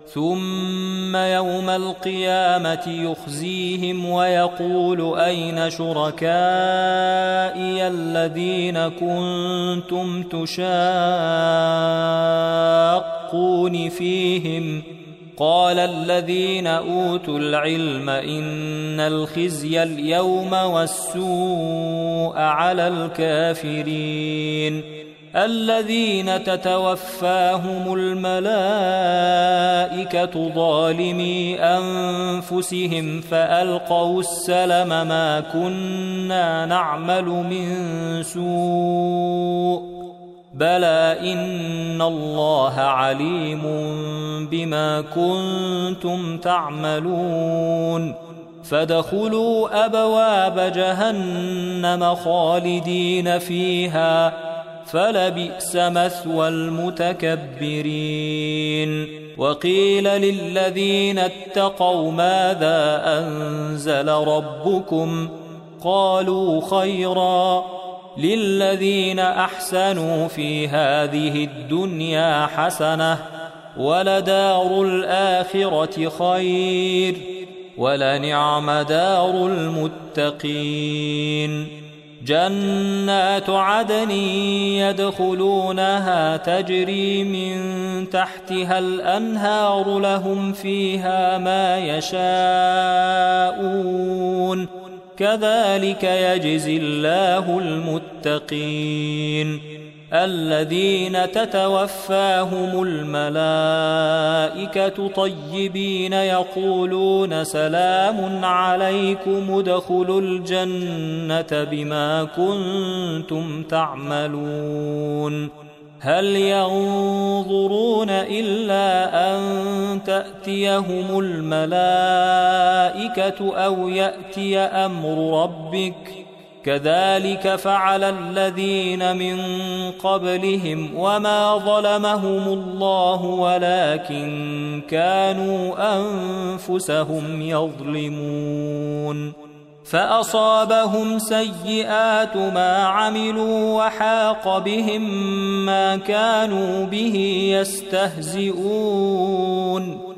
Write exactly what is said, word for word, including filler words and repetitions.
ثم يوم القيامة يخزيهم ويقول أين شركائي الذين كنتم تشاقون فيهم قال الذين أوتوا العلم إن الخزي اليوم والسوء على الكافرين الذين تتوفاهم الملائكة ظالمي أنفسهم فألقوا السلم ما كنا نعمل من سوء بلى إن الله عليم بما كنتم تعملون فادخلوا أبواب جهنم خالدين فيها فلبئس مثوى المتكبرين وقيل للذين اتقوا ماذا أنزل ربكم قالوا خيرا للذين أحسنوا في هذه الدنيا حسنة ولدار الآخرة خير ولنعم دار المتقين جنات عدن يدخلونها تجري من تحتها الأنهار لهم فيها ما يشاءون كذلك يجزي الله المتقين الذين تتوفاهم الملائكة طيبين يقولون سلام عليكم ادخلوا الجنة بما كنتم تعملون هل ينظرون إلا أن تأتيهم الملائكة أو يأتي أمر ربك كذلك فعل الذين من قبلهم وما ظلمهم الله ولكن كانوا أنفسهم يظلمون فأصابهم سيئات ما عملوا وحاق بهم ما كانوا به يستهزئون